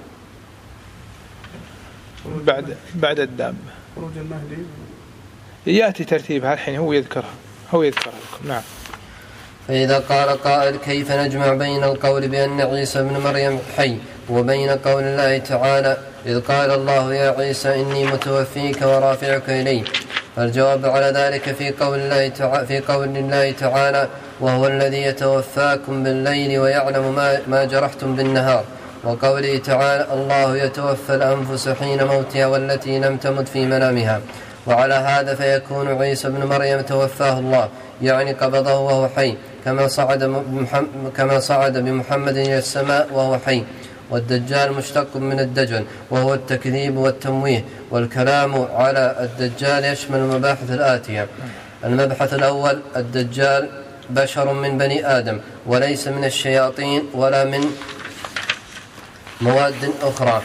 B: بعد الدابة.
C: خروج المهدي
A: يأتي ترتيبها الحين، هو يذكرها لكم. نعم. فإذا قال قائل كيف نجمع بين القول بأن عيسى ابن مريم حي وبين قول الله تعالى إذ قال الله يا عيسى إني متوفيك ورافعك إلي؟ فالجواب على ذلك في قول الله تعالى وهو الذي يتوفاكم بالليل ويعلم ما جرحتم بالنهار، وقوله تعالى الله يتوفى الأنفس حين موتها والتي لم تمت في منامها. وعلى هذا فيكون عيسى ابن مريم توفاه الله، يعني قبضه وهو حي، كما صعد بمحمد إلى السماء وهو حي. والدجال مشتق من الدجل وهو التكذيب والتمويه، والكلام على الدجال يشمل المباحث الآتية. المبحث الأول: الدجال بشر من بني آدم وليس من الشياطين ولا من مواد أخرى،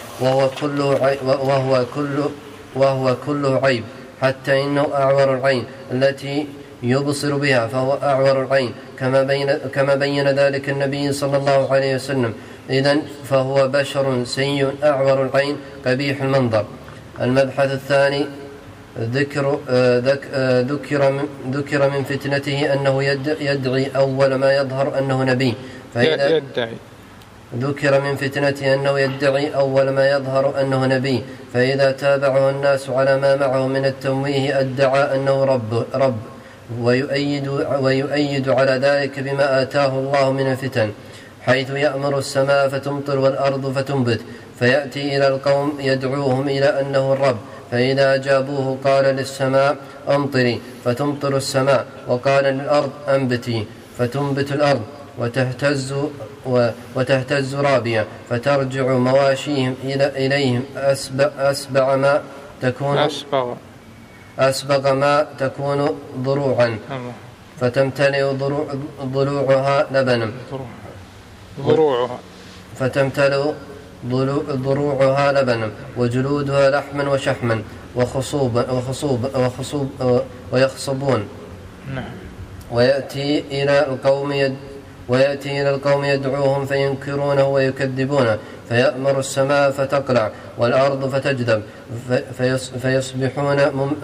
A: وهو كله عيب، حتى إنه أعور العين التي يبصر بها فهو أعور العين، كما بين ذلك النبي صلى الله عليه وسلم. إذن فهو بشر سيء أعور العين قبيح المنظر. المبحث الثاني: ذكر من فتنته أنه يدعي أول ما يظهر أنه نبي، ذكر من فتنته أنه يدعي أول ما يظهر أنه نبي، فإذا تابعه الناس على ما معه من التمويه ادعى أنه رب ويؤيد على ذلك بما آتاه الله من الفتن، حيث يأمر السماء فتمطر والأرض فتنبت، فيأتي إلى القوم يدعوهم إلى أنه الرب، فإذا أجابوه قال للسماء أمطري فتمطر السماء، وقال للأرض أنبتي فتنبت الأرض، وتهتز رابية فترجع مواشيهم إليهم أسبغ ما تكون ضروعا، فتمتلئ ضلوعها لبنا وجلودها لحما وشحما ويخصبون. ويأتي إلى القوم يدعوهم فينكرونه ويكذبونه، فيأمر السماء فتقلع والأرض فتجذب، فيصبحون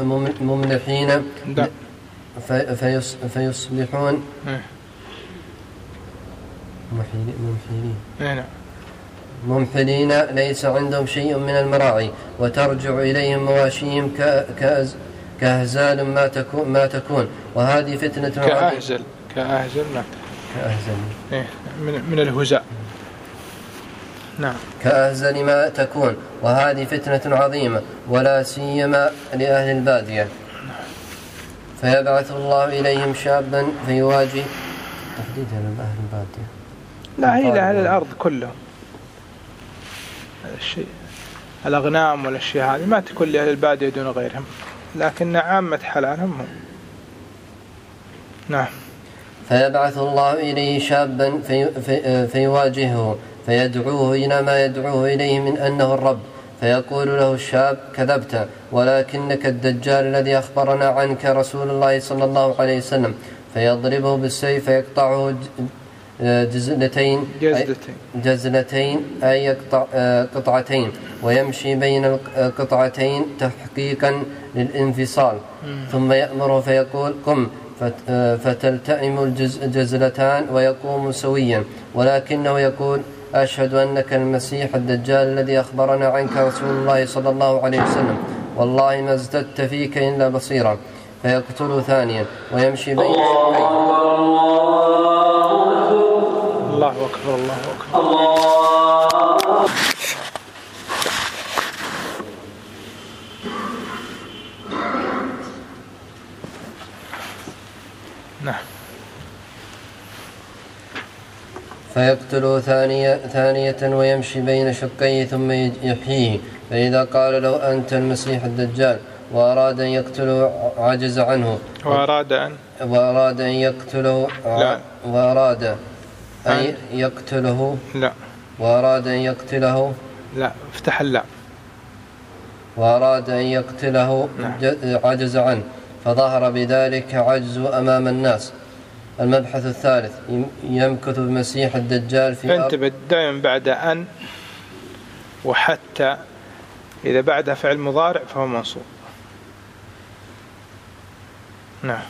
A: ممحلين ليس عندهم شيء من المراعي، وترجع إليهم مواشيهم كأهزال ما تكون. وهذه فتنة
B: كأهزل من الهزاء. نعم،
A: كأهزل ما تكون. وهذه فتنة عظيمة ولا سيما لأهل البادية، فيبعث الله إليهم شابا فيواجه تحديدا أهل البادية،
B: لا هي لأهل الأرض كلهم. الشيء الأغنام والأشياء هذه ما تكون لأهل البادية دون غيرهم، لكن عامة حلالهم هم. نعم.
A: فيبعث الله إليه شابا فيواجهه فيدعوه إلى ما يدعوه إليه من أنه الرب، فيقول له الشاب كذبت، ولكنك الدجال الذي أخبرنا عنك رسول الله صلى الله عليه وسلم، فيضربه بالسيف فيقطعه جزلتين أي قطعتين، ويمشي بين القطعتين تحقيقا للانفصال، ثم يأمره فيقول قم، فتلتئم الجزلتان ويقوم سويا، ولكنه يقول أشهد أنك المسيح الدجال الذي أخبرنا عنك رسول الله صلى الله عليه وسلم، والله ما ازددت فيك إلا بصيرا، فيقتل ثانيا ويمشي بين
B: الله أكبر الله أكبر. نعم.
A: فيقتله ثانية ويمشي بين شقيه ثم يحييه، فإذا قال له أنت المسيح الدجال وأراد أن يقتله عجز عنه. وأراد أن يقتله
B: لا.
A: وأراد أن يقتله
B: لا.
A: وأراد أن يقتله
B: لا، افتح اللام.
A: وأراد أن يقتله عجز عنه، فظهر بذلك عجزه أمام الناس. المبحث الثالث، يمكث المسيح الدجال في
B: انتبه دائما بعد أن وحتى إذا بعد فعل مضارع فهو منصوب. نعم.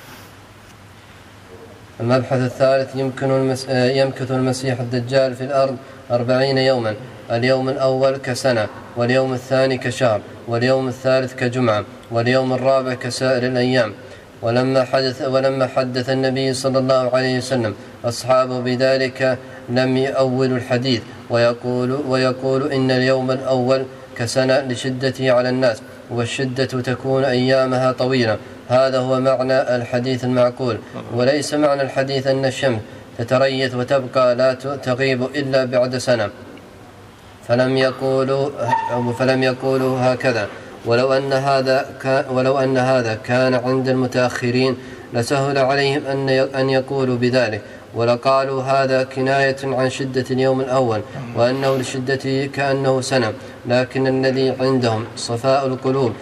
A: المبحث الثالث، يمكث المسيح الدجال في الأرض 40 يوما، اليوم الأول كسنة، واليوم الثاني كشهر، واليوم الثالث كجمعة، واليوم الرابع كسائر الأيام. ولما حدث النبي صلى الله عليه وسلم أصحابه بذلك لم يؤولوا الحديث ويقول إن اليوم الأول كسنة لشدته على الناس، والشدة تكون أيامها طويلة. هذا هو معنى الحديث المعقول، وليس معنى الحديث أن الشمس تتريث وتبقى لا تغيب إلا بعد سنة. فلم يقولوا هكذا. ولو أن هذا كان عند المتأخرين لسهل عليهم أن يقولوا بذلك، ولقالوا هذا كناية عن شدة اليوم الأول، وأنه لشدته كأنه سنة. لكن الذي عندهم صفاء القلوب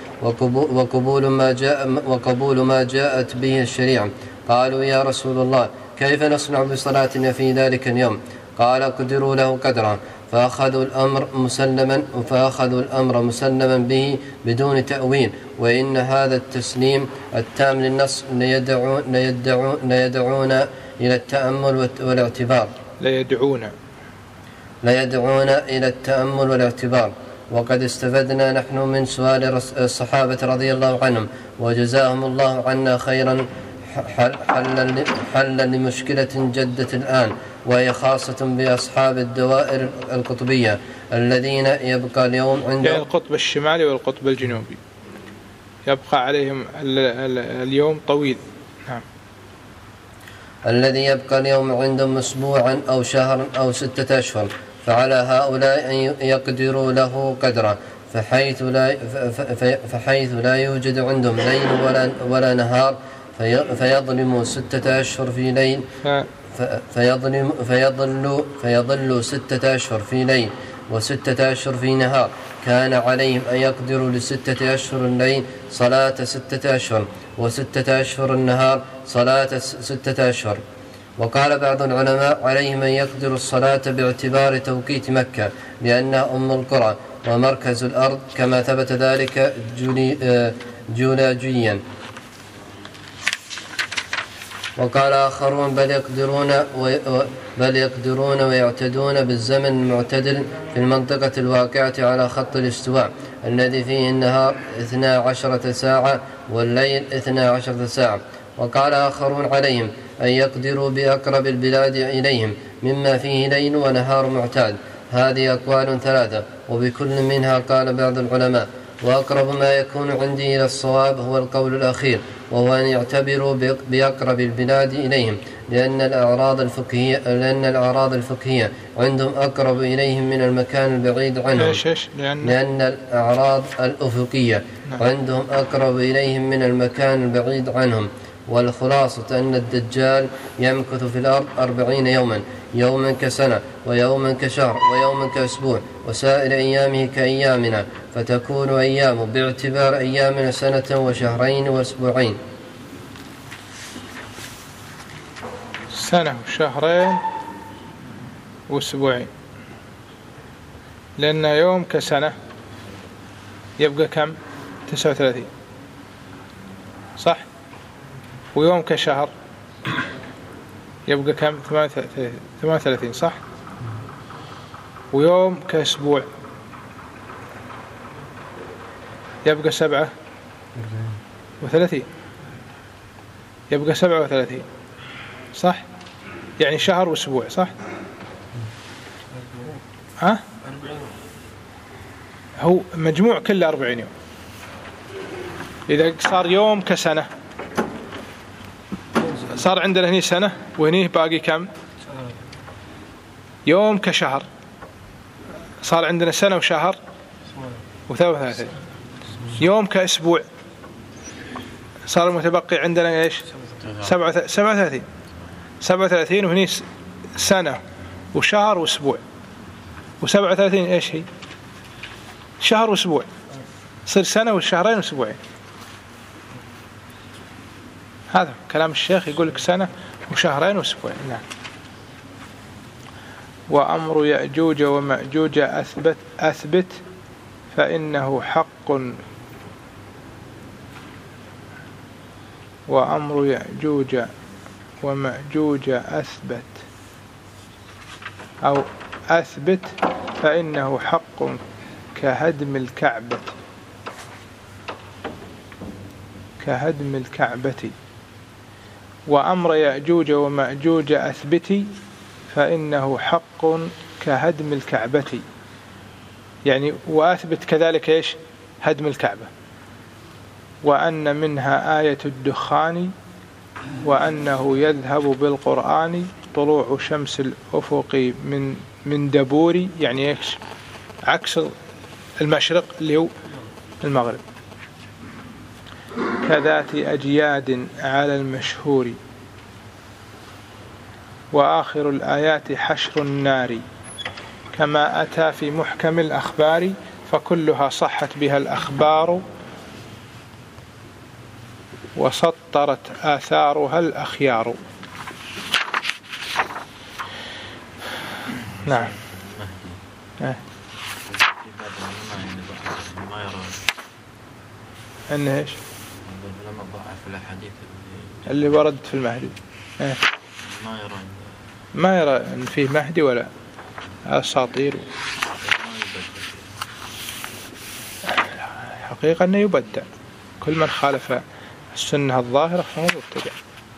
A: وقبول ما جاءت به الشريعة. قالوا يا رسول الله، كيف نصنع بصلاتنا في ذلك اليوم؟ قال قدروا له قدرا، فأخذوا الأمر مسلما به بدون تأويل. وإن هذا التسليم التام للنص ليدعون إلى التأمل والاعتبار. ليدعون إلى التأمل والاعتبار. وقد استفدنا نحن من سؤال الصحابة رضي الله عنهم وجزاهم الله عنا خيرا حلا لمشكلة جدة الآن، وهي خاصة بأصحاب الدوائر القطبية الذين يبقى اليوم عندهم،
B: يعني القطب الشمالي والقطب الجنوبي يبقى عليهم اليوم طويل. نعم.
A: الذي يبقى اليوم عندهم أسبوعا أو شهرا أو 6 أشهر، فعلى هؤلاء أن يقدروا له قدرا، فحيث لا يوجد عندهم ليل ولا نهار، فيظلموا 6 أشهر في ليل، فيظلوا 6 أشهر في ليل و6 أشهر في نهار. كان عليهم أن يقدروا ل6 أشهر الليل صلاة 6 أشهر، و6 أشهر النهار صلاة 6 أشهر. وقال بعض العلماء عليهم أن يقدروا الصلاة باعتبار توقيت مكة، لأنها أم القرى ومركز الأرض، كما ثبت ذلك جيولوجيا. وقال آخرون بل يقدرون ويعتدون بالزمن المعتدل في المنطقة الواقعة على خط الاستواء، الذي فيه النهار 12 ساعة والليل 12 ساعة. وقال آخرون عليهم أن يقدروا بأقرب البلاد إليهم مما فيه ليل ونهار معتاد. هذه أقوال 3، وبكل منها قال بعض العلماء. وأقرب ما يكون عندي إلى الصواب هو القول الأخير، وهو أن يعتبروا بأقرب البلاد إليهم، لأن الأعراض الفقهية عندهم أقرب إليهم من المكان البعيد عنهم. لأن الأعراض الأفقية عندهم أقرب إليهم من المكان البعيد عنهم. والخلاصة أن الدجال يمكث في الأرض 40 يوما، يوما كسنة، ويوما كشهر، ويوما كأسبوع، وسائر أيامه كأيامنا، فتكون أيامه باعتبار أيامنا 1 وشهرين وأسبوعين.
B: 1 وشهرين وأسبوعين، لأن يوم كسنة يبقى كم؟ 39 صح؟ ويوم كشهر يبقى كم؟ 38 صح؟ ويوم كأسبوع يبقى 37 يبقى 37 صح؟ يعني شهر وأسبوع صح؟ ها؟ هو مجموع كله 40 يوم. إذا صار يوم كسنة، صار عندنا هني سنة وهني باقي كم؟ يوم كشهر، صار عندنا سنة وشهر و33 يوم كأسبوع، صار المتبقي عندنا إيش؟ 37 وهني سنة وشهر وأسبوع، و37 إيش هي؟ شهر وأسبوع، صير سنة وشهرين وأسبوعين. هذا كلام الشيخ يقول لك سنة وشهرين وأسبوعين. نعم. وأمر يأجوج ومأجوج أثبت فإنه حق. وأمر يأجوج ومأجوج أثبت فإنه حق كهدم الكعبة. وأمر يأجوج ومأجوج أثبتي فإنه حق كهدم الكعبة. يعني وأثبت كذلك إيش؟ هدم الكعبة. وأن منها آية الدخان وأنه يذهب بالقرآن طلوع شمس الأفق من دبور، يعني إيش؟ عكس المشرق اللي هو المغرب. كذات أجياد على المشهور. وآخر الآيات حشر النار كما أتى في محكم الأخبار، فكلها صحت بها الأخبار وسطرت آثارها الأخيار. نعم. أن إيش؟ اللي ورد في المهدي ما يرى أن فيه مهدي ولا أساطير. حقيقة أنه يبدع، كل من خالف السنة الظاهرة فهو مبتدع.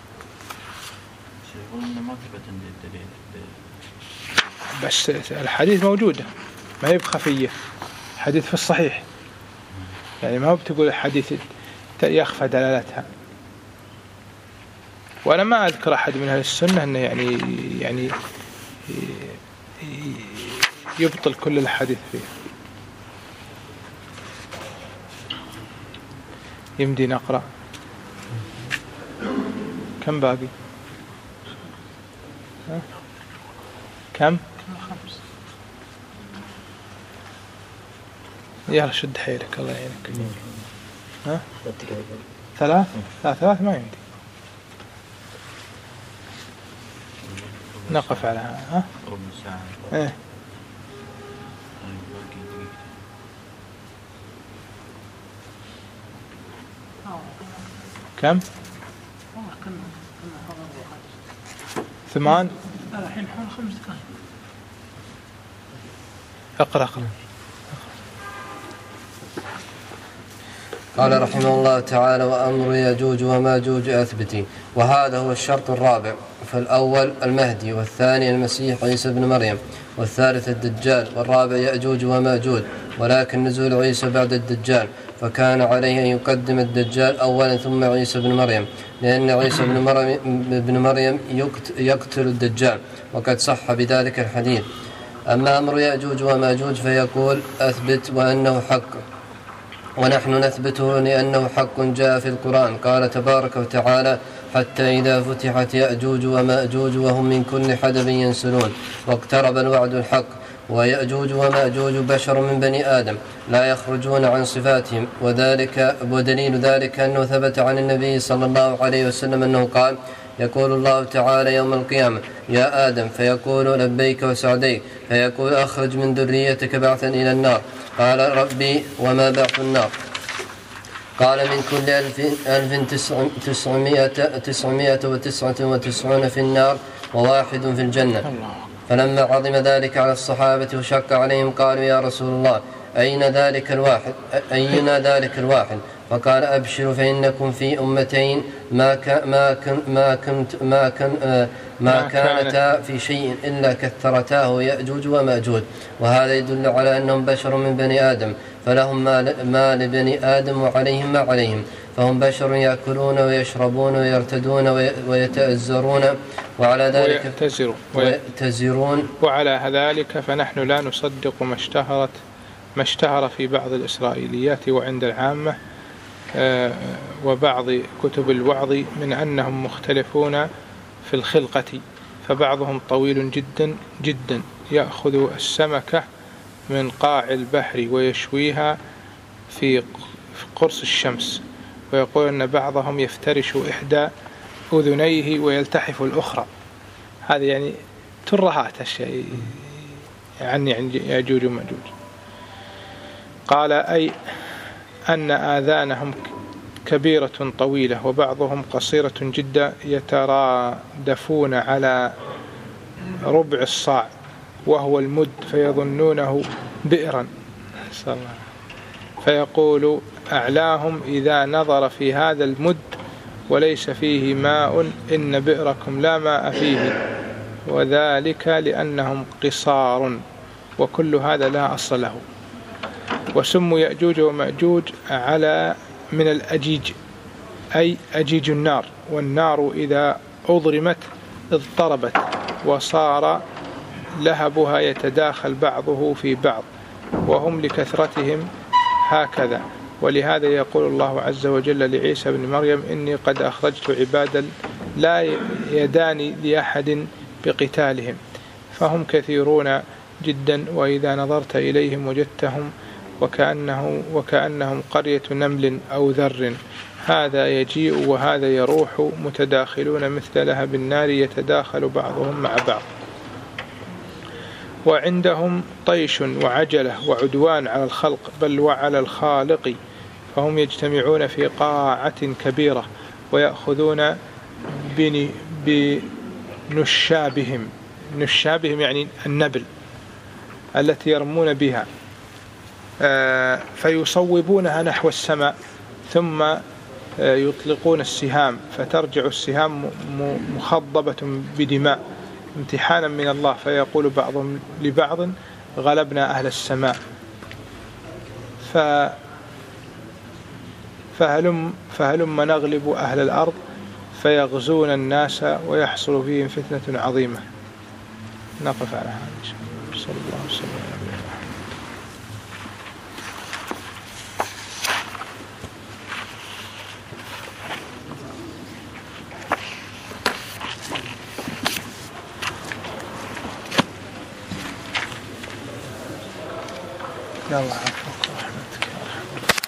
B: بس الحديث موجودة، ما هي بخفية، حديث في الصحيح، يعني ما هو بتقول الحديث يخفى دلالتها. وأنا ما أذكر أحد من أهل السنة أنه يعني يبطل كل الحديث فيه. يمدي نقرأ. كم باقي؟ كم؟
D: 5.
B: يلا شد حيلك الله يعينك. ها؟ 3 ما يمدي. نقف على ها؟
E: ربع ساعة.
B: إيه. كم؟ 8.
D: الحين حول 5 دقائق.
B: اقرأ.
A: قال رحمه الله تعالى: وأمر يأجوج وماجوج أثبتي. وهذا هو الشرط الرابع. فالأول المهدي، والثاني المسيح عيسى بن مريم، والثالث الدجال، والرابع يأجوج وماجوج، ولكن نزول عيسى بعد الدجال، فكان عليه أن يقدم الدجال أولا ثم عيسى بن مريم، لأن عيسى بن مريم يقتل الدجال، وقد صح بذلك الحديث. أما أمر يأجوج وماجوج فيقول: أثبت وأنه حق، ونحن نثبته لأنه حق جاء في القرآن. قال تبارك وتعالى: حتى إذا فتحت يأجوج ومأجوج وهم من كل حدب ينسلون واقترب الوعد الحق. ويأجوج ومأجوج بشر من بني آدم لا يخرجون عن صفاتهم، ودليل ذلك أنه ثبت عن النبي صلى الله عليه وسلم أنه قال: يقول الله تعالى يوم القيامة: يا آدم، فيقول: لبيك وسعديك، فيقول: أخرج من ذريتك بعثا إلى النار. قال: ربي، وما بعث النار؟ قال: من كل 1999 في النار وواحد في الجنة. فلما عظم ذلك على الصحابة وشق عليهم قالوا: يا رسول الله، أين ذلك الواحد فقال أبشروا فإنكم في أمتين ما كانتا في شيء إلا كثرتاه يأجوج ومأجوج. وهذا يدل على أنهم بشر من بني آدم، فلهم ما لبني آدم وعليهم ما عليهم، فهم بشر يأكلون ويشربون ويرتدون ويتأزرون وعلى ذلك ويتزرون.
B: وعلى ذلك فنحن لا نصدق ما اشتهر في بعض الإسرائيليات وعند العامة وبعض كتب الوعظ من أنهم مختلفون في الخلقة، فبعضهم طويل جدا جدا يأخذ السمكة من قاع البحر ويشويها في قرص الشمس، ويقول أن بعضهم يفترش إحدى أذنيه ويلتحف الأخرى. هذا يعني ترهات الشيء عن يأجوج ومأجوج. قال أي أن آذانهم كبيرة طويلة وبعضهم قصيرة جدا يترادفون على ربع الصاع وهو المد، فيظنونه بئرا، فيقول أعلاهم إذا نظر في هذا المد وليس فيه ماء إن بئركم لا ماء فيه، وذلك لأنهم قصار، وكل هذا لا أصل له. وسموا يأجوج ومأجوج على من الأجيج، أي أجيج النار، والنار إذا أضرمت اضطربت وصار لهبها يتداخل بعضه في بعض، وهم لكثرتهم هكذا. ولهذا يقول الله عز وجل لعيسى بن مريم إني قد أخرجت عبادا لا يدان لأحد بقتالهم، فهم كثيرون جدا، وإذا نظرت إليهم وجدتهم وكأنهم قرية نمل أو ذر، هذا يجيء وهذا يروح متداخلون مثل لهب النار يتداخل بعضهم مع بعض. وعندهم طيش وعجلة وعدوان على الخلق بل وعلى الخالق، فهم يجتمعون في قاعة كبيرة ويأخذون بنشابهم، نشابهم يعني النبل التي يرمون بها، فيصوبونها نحو السماء ثم يطلقون السهام، فترجع السهام مخضبة بدماء امتحانا من الله، فيقول بعضهم لبعض غلبنا أهل السماء فهلم نغلب أهل الأرض فيغزون الناس ويحصل فيهم فتنة عظيمة. نقف على هذا إن شاء الله. صلى الله عليه وسلم. يلا عفوا.